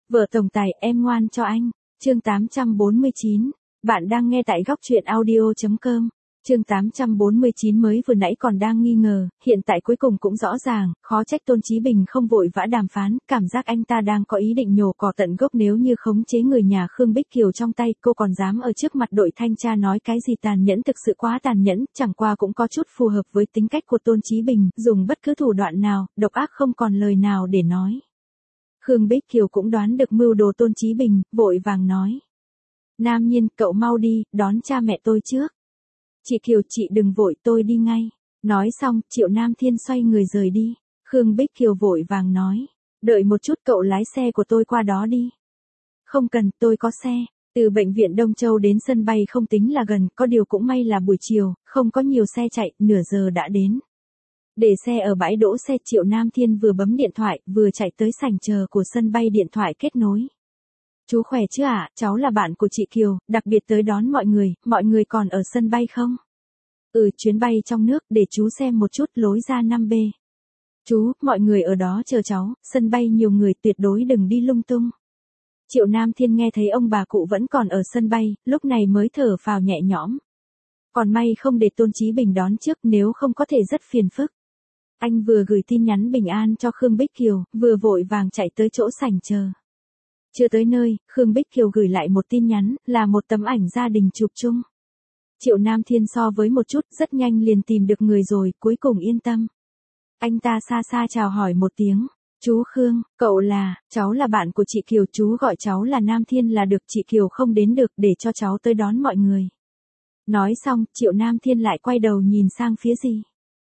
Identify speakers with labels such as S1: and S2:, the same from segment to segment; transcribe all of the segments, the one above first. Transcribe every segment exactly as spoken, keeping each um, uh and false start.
S1: Vợ tổng tài, em ngoan cho anh. Chương tám trăm bốn mươi chín. Bạn đang nghe tại góc truyện audio chấm com. Chương tám trăm bốn mươi chín mới vừa nãy còn đang nghi ngờ, hiện tại cuối cùng cũng rõ ràng, khó trách Tôn Chí Bình không vội vã đàm phán, cảm giác anh ta đang có ý định nhổ cỏ tận gốc. Nếu như khống chế người nhà Khương Bích Kiều trong tay, cô còn dám ở trước mặt đội thanh tra nói cái gì tàn nhẫn, thực sự quá tàn nhẫn, chẳng qua cũng có chút phù hợp với tính cách của Tôn Chí Bình, dùng bất cứ thủ đoạn nào, độc ác không còn lời nào để nói. Khương Bích Kiều cũng đoán được mưu đồ Tôn Chí Bình, vội vàng nói. Nam Nhiên, cậu mau đi, đón cha mẹ tôi trước. Chị Kiều, chị đừng vội, tôi đi ngay. Nói xong, Triệu Nam Thiên xoay người rời đi. Khương Bích Kiều vội vàng nói. Đợi một chút, cậu lái xe của tôi qua đó đi. Không cần, tôi có xe. Từ bệnh viện Đông Châu đến sân bay không tính là gần, có điều cũng may là buổi chiều, không có nhiều xe chạy, nửa giờ đã đến. Để xe ở bãi đỗ xe, Triệu Nam Thiên vừa bấm điện thoại, vừa chạy tới sảnh chờ của sân bay, điện thoại kết nối. Chú khỏe chứ ạ, à? Cháu là bạn của chị Kiều, đặc biệt tới đón mọi người, mọi người còn ở sân bay không? Ừ, chuyến bay trong nước, để chú xem một chút, lối ra năm B. Chú, mọi người ở đó chờ cháu, sân bay nhiều người, tuyệt đối đừng đi lung tung. Triệu Nam Thiên nghe thấy ông bà cụ vẫn còn ở sân bay, lúc này mới thở phào nhẹ nhõm. Còn may không để Tôn Chí Bình đón trước, nếu không có thể rất phiền phức. Anh vừa gửi tin nhắn bình an cho Khương Bích Kiều, vừa vội vàng chạy tới chỗ sảnh chờ. Chưa tới nơi, Khương Bích Kiều gửi lại một tin nhắn, là một tấm ảnh gia đình chụp chung. Triệu Nam Thiên so với một chút, rất nhanh liền tìm được người rồi, cuối cùng yên tâm. Anh ta xa xa chào hỏi một tiếng. Chú Khương, cậu là, cháu là bạn của chị Kiều, chú gọi cháu là Nam Thiên là được, chị Kiều không đến được, để cho cháu tới đón mọi người. Nói xong, Triệu Nam Thiên lại quay đầu nhìn sang phía dì.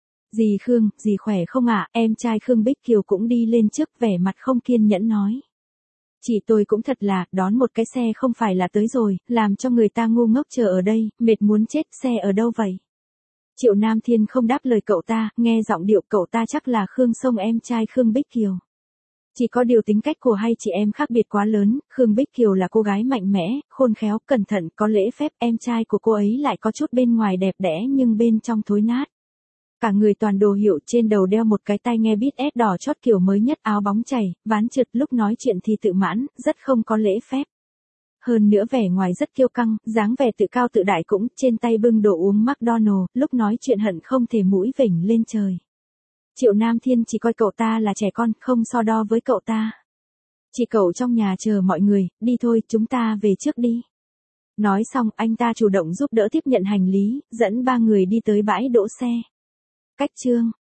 S1: Dì Khương, dì khỏe không ạ? Em trai Khương Bích Kiều cũng đi lên trước, vẻ mặt không kiên nhẫn nói. Chị tôi cũng thật là, đón một cái xe không phải là tới rồi, làm cho người ta ngu ngốc chờ ở đây, mệt muốn chết, xe ở đâu vậy? Triệu Nam Thiên không đáp lời cậu ta, nghe giọng điệu cậu ta chắc là Khương Sông, em trai Khương Bích Kiều. Chỉ có điều tính cách của hai chị em khác biệt quá lớn, Khương Bích Kiều là cô gái mạnh mẽ, khôn khéo, cẩn thận, có lễ phép, em trai của cô ấy lại có chút bên ngoài đẹp đẽ nhưng bên trong thối nát. Cả người toàn đồ hiệu, trên đầu đeo một cái tai nghe Beat S đỏ chót kiểu mới nhất, áo bóng chảy, ván trượt, lúc nói chuyện thì tự mãn, rất không có lễ phép. Hơn nữa vẻ ngoài rất kiêu căng, dáng vẻ tự cao tự đại cũng, trên tay bưng đồ uống McDonald, lúc nói chuyện hận không thể mũi vểnh lên trời. Triệu Nam Thiên chỉ coi cậu ta là trẻ con, không so đo với cậu ta. Chị cậu trong nhà chờ mọi người, đi thôi, chúng ta về trước đi. Nói xong, anh ta chủ động giúp đỡ tiếp nhận hành lý, dẫn ba người đi tới bãi đỗ xe. Cách chương